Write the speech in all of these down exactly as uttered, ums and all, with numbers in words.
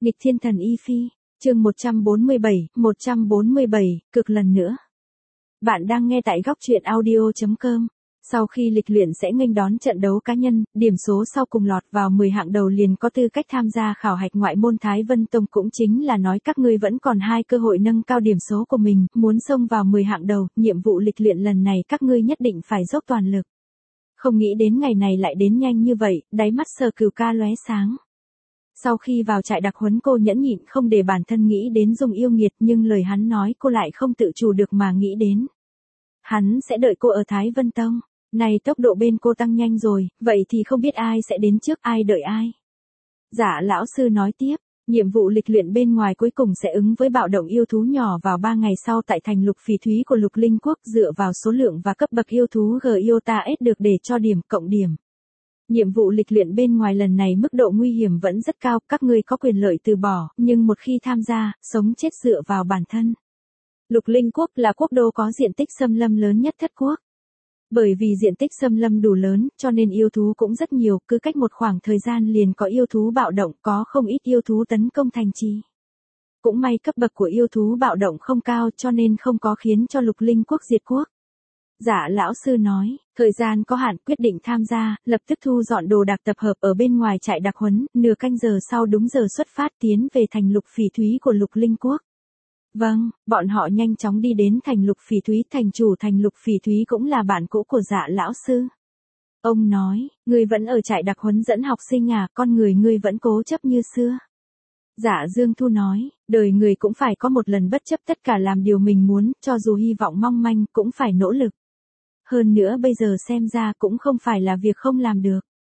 Nghịch thiên thần Y Phi, chương một trăm bốn mươi bảy, một trăm bốn mươi bảy, cực lần nữa. Bạn đang nghe tại góc truyện audio chấm com. Sau khi lịch luyện sẽ nghênh đón trận đấu cá nhân, điểm số sau cùng lọt vào mười hạng đầu liền có tư cách tham gia khảo hạch ngoại môn Thái Vân Tông, cũng chính là nói các ngươi vẫn còn hai cơ hội nâng cao điểm số của mình, muốn xông vào mười hạng đầu, nhiệm vụ lịch luyện lần này các ngươi nhất định phải dốc toàn lực. Không nghĩ đến ngày này lại đến nhanh như vậy, đáy mắt Sở Cửu Ca lóe sáng. Sau khi vào trại đặc huấn cô nhẫn nhịn không để bản thân nghĩ đến Dung Yêu Nghiệt, nhưng lời hắn nói cô lại không tự chủ được mà nghĩ đến. Hắn sẽ đợi cô ở Thái Vân Tông. Này tốc độ bên cô tăng nhanh rồi, vậy thì không biết ai sẽ đến trước, ai đợi ai. Dạ lão sư nói tiếp, nhiệm vụ lịch luyện bên ngoài cuối cùng sẽ ứng với bạo động yêu thú nhỏ vào ba ngày sau tại thành Lục Phỉ Thúy của Lục Linh Quốc, dựa vào số lượng và cấp bậc yêu thú G I O T A S được để cho điểm cộng điểm. Nhiệm vụ lịch luyện bên ngoài lần này mức độ nguy hiểm vẫn rất cao, các ngươi có quyền lợi từ bỏ, nhưng một khi tham gia, sống chết dựa vào bản thân. Lục Linh Quốc là quốc đô có diện tích xâm lâm lớn nhất thất quốc. Bởi vì diện tích xâm lâm đủ lớn, cho nên yêu thú cũng rất nhiều, cứ cách một khoảng thời gian liền có yêu thú bạo động, có không ít yêu thú tấn công thành trì. Cũng may cấp bậc của yêu thú bạo động không cao, cho nên không có khiến cho Lục Linh Quốc diệt quốc. Dạ lão sư nói, thời gian có hạn, quyết định tham gia, lập tức thu dọn đồ đạc tập hợp ở bên ngoài trại đặc huấn, nửa canh giờ sau đúng giờ xuất phát tiến về thành Lục Phỉ Thúy của Lục Linh Quốc. Vâng, bọn họ nhanh chóng đi đến thành Lục Phỉ Thúy, thành chủ thành Lục Phỉ Thúy cũng là bạn cũ của Dạ lão sư. Ông nói, ngươi vẫn ở trại đặc huấn dẫn học sinh à, con người ngươi vẫn cố chấp như xưa. Dạ Dương Thu nói, đời người cũng phải có một lần bất chấp tất cả làm điều mình muốn, cho dù hy vọng mong manh cũng phải nỗ lực. Hơn nữa bây giờ xem ra cũng không phải là việc không làm được.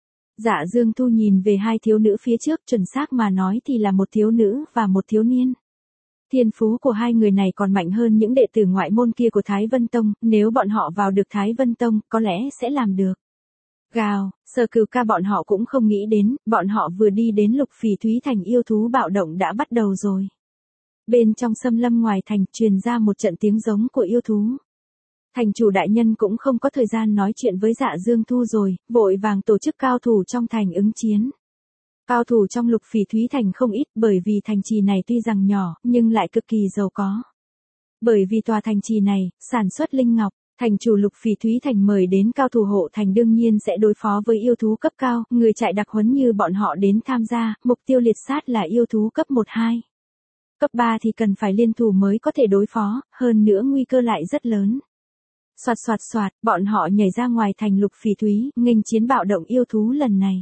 Dạ Dương Thu nhìn về hai thiếu nữ phía trước, chuẩn xác mà nói thì là một thiếu nữ và một thiếu niên. Thiên phú của hai người này còn mạnh hơn những đệ tử ngoại môn kia của Thái Vân Tông, nếu bọn họ vào được Thái Vân Tông, có lẽ sẽ làm được. Gào, Sở Cửu Ca bọn họ cũng không nghĩ đến, bọn họ vừa đi đến Lục Phỉ Thúy thành yêu thú bạo động đã bắt đầu rồi. Bên trong xâm lâm ngoài thành truyền ra một trận tiếng giống của yêu thú. Thành chủ đại nhân cũng không có thời gian nói chuyện với Dạ Dương Thu rồi, vội vàng tổ chức cao thủ trong thành ứng chiến. Cao thủ trong Lục Phỉ Thúy thành không ít, bởi vì thành trì này tuy rằng nhỏ, nhưng lại cực kỳ giàu có. Bởi vì tòa thành trì này, sản xuất linh ngọc, thành chủ Lục Phỉ Thúy thành mời đến cao thủ hộ thành đương nhiên sẽ đối phó với yêu thú cấp cao, người chạy đặc huấn như bọn họ đến tham gia, mục tiêu liệt sát là yêu thú cấp một hai. Cấp ba thì cần phải liên thủ mới có thể đối phó, hơn nữa nguy cơ lại rất lớn. Soạt soạt soạt, bọn họ nhảy ra ngoài thành Lục Phỉ Thúy, nghênh chiến bạo động yêu thú lần này.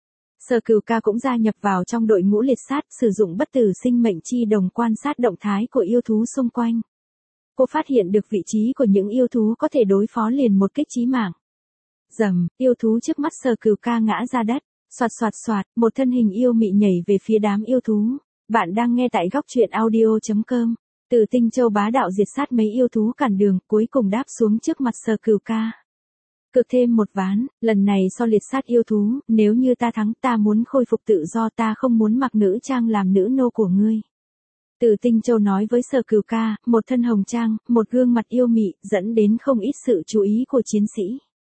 Sở Cửu Ca cũng gia nhập vào trong đội ngũ liệt sát, sử dụng bất tử sinh mệnh chi đồng quan sát động thái của yêu thú xung quanh. Cô phát hiện được vị trí của những yêu thú có thể đối phó liền một kích chí mạng. Rầm, yêu thú trước mắt Sở Cửu Ca ngã ra đất, soạt soạt soạt, một thân hình yêu mị nhảy về phía đám yêu thú. Bạn đang nghe tại góc truyện audio chấm com. Từ Tinh Châu bá đạo diệt sát mấy yêu thú cản đường, cuối cùng đáp xuống trước mặt Sở Cửu Ca. Cực thêm một ván, lần này so liệt sát yêu thú, nếu như ta thắng ta muốn khôi phục tự do, ta không muốn mặc nữ trang làm nữ nô của ngươi. Từ Tinh Châu nói với Sở Cửu Ca, một thân hồng trang, một gương mặt yêu mị, dẫn đến không ít sự chú ý của chiến sĩ.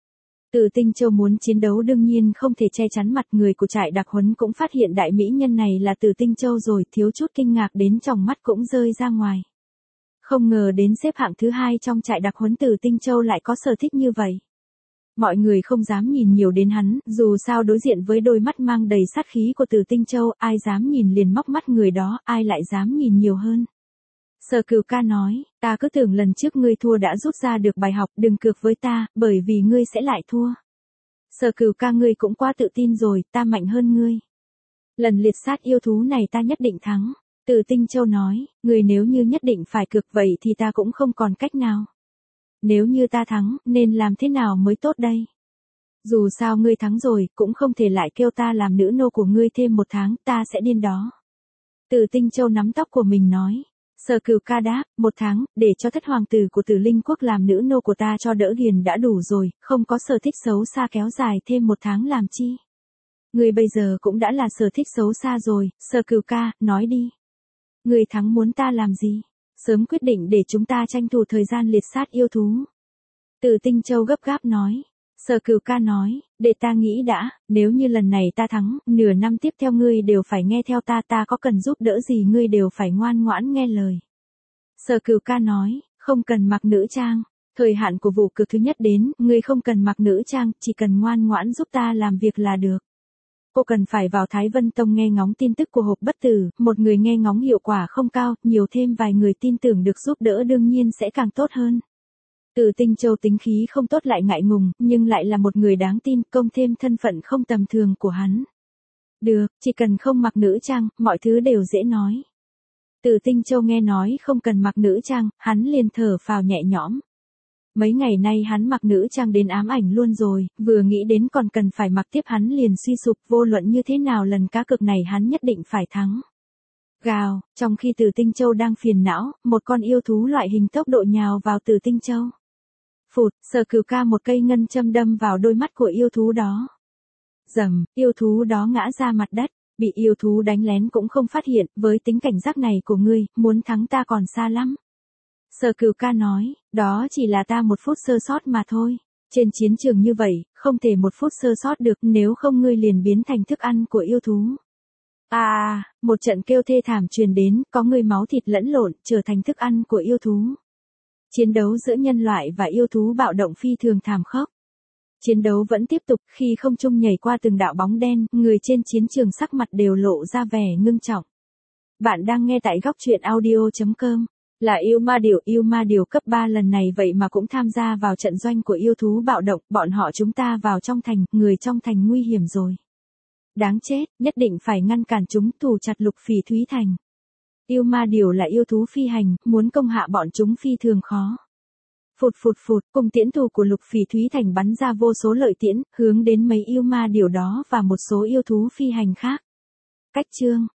Từ Tinh Châu muốn chiến đấu đương nhiên không thể che chắn mặt, người của trại đặc huấn cũng phát hiện đại mỹ nhân này là Từ Tinh Châu rồi, thiếu chút kinh ngạc đến tròng mắt cũng rơi ra ngoài. Không ngờ đến xếp hạng thứ hai trong trại đặc huấn Từ Tinh Châu lại có sở thích như vậy. Mọi người không dám nhìn nhiều đến hắn, dù sao đối diện với đôi mắt mang đầy sát khí của Từ Tinh Châu, ai dám nhìn liền móc mắt người đó, ai lại dám nhìn nhiều hơn. Sở Cửu Ca nói, ta cứ tưởng lần trước ngươi thua đã rút ra được bài học, đừng cược với ta, bởi vì ngươi sẽ lại thua. Sở Cửu Ca ngươi cũng quá tự tin rồi, ta mạnh hơn ngươi. Lần liệt sát yêu thú này ta nhất định thắng. Từ Tinh Châu nói, ngươi nếu như nhất định phải cược vậy thì ta cũng không còn cách nào. Nếu như ta thắng, nên làm thế nào mới tốt đây? Dù sao ngươi thắng rồi, cũng không thể lại kêu ta làm nữ nô của ngươi thêm một tháng, ta sẽ điên đó. Từ Tinh Châu nắm tóc của mình nói. Sở Cửu Ca đáp, một tháng, để cho thất hoàng tử của Tử Linh Quốc làm nữ nô của ta cho đỡ ghiền đã đủ rồi, không có sở thích xấu xa kéo dài thêm một tháng làm chi. Ngươi bây giờ cũng đã là sở thích xấu xa rồi, Sở Cửu Ca, nói đi. Ngươi thắng muốn ta làm gì? Sớm quyết định để chúng ta tranh thủ thời gian liệt sát yêu thú. Từ Tinh Châu gấp gáp nói, Sở Cửu ca nói, để ta nghĩ đã, nếu như lần này ta thắng, nửa năm tiếp theo ngươi đều phải nghe theo ta, ta có cần giúp đỡ gì ngươi đều phải ngoan ngoãn nghe lời. Sở Cửu ca nói, không cần mặc nữ trang, thời hạn của vụ cực thứ nhất đến, ngươi không cần mặc nữ trang, chỉ cần ngoan ngoãn giúp ta làm việc là được. Cô cần phải vào Thái Vân Tông nghe ngóng tin tức của Hộp Bất Tử, một người nghe ngóng hiệu quả không cao, nhiều thêm vài người tin tưởng được giúp đỡ đương nhiên sẽ càng tốt hơn. Từ Tinh Châu tính khí không tốt lại ngại ngùng, nhưng lại là một người đáng tin, công thêm thân phận không tầm thường của hắn. Được, chỉ cần không mặc nữ trang, mọi thứ đều dễ nói. Từ Tinh Châu nghe nói không cần mặc nữ trang, hắn liền thở phào nhẹ nhõm. Mấy ngày nay hắn mặc nữ trang đến ám ảnh luôn rồi, vừa nghĩ đến còn cần phải mặc tiếp hắn liền suy sụp, vô luận như thế nào lần cá cược này hắn nhất định phải thắng. Gào, trong khi Từ Tinh Châu đang phiền não, một con yêu thú loại hình tốc độ nhào vào Từ Tinh Châu. Phụt, Sở Cửu ca một cây ngân châm đâm vào đôi mắt của yêu thú đó. Rầm, yêu thú đó ngã ra mặt đất, bị yêu thú đánh lén cũng không phát hiện, với tính cảnh giác này của ngươi, muốn thắng ta còn xa lắm. Sở Cửu ca nói, đó chỉ là ta một phút sơ sót mà thôi. Trên chiến trường như vậy, không thể một phút sơ sót được, nếu không ngươi liền biến thành thức ăn của yêu thú. À, một trận kêu thê thảm truyền đến, có người máu thịt lẫn lộn, trở thành thức ăn của yêu thú. Chiến đấu giữa nhân loại và yêu thú bạo động phi thường thảm khốc. Chiến đấu vẫn tiếp tục, khi không trung nhảy qua từng đạo bóng đen, người trên chiến trường sắc mặt đều lộ ra vẻ ngưng trọng. Bạn đang nghe tại góc truyện audio chấm com. Là yêu ma điểu, yêu ma điểu cấp ba lần này vậy mà cũng tham gia vào trận doanh của yêu thú bạo động, bọn họ chúng ta vào trong thành, người trong thành nguy hiểm rồi. Đáng chết, nhất định phải ngăn cản chúng, tù chặt Lục Phỉ Thúy Thành. Yêu ma điểu là yêu thú phi hành, muốn công hạ bọn chúng phi thường khó. Phụt phụt phụt, cùng tiễn thủ của Lục Phỉ Thúy Thành bắn ra vô số lợi tiễn, hướng đến mấy yêu ma điểu đó và một số yêu thú phi hành khác. Cách chương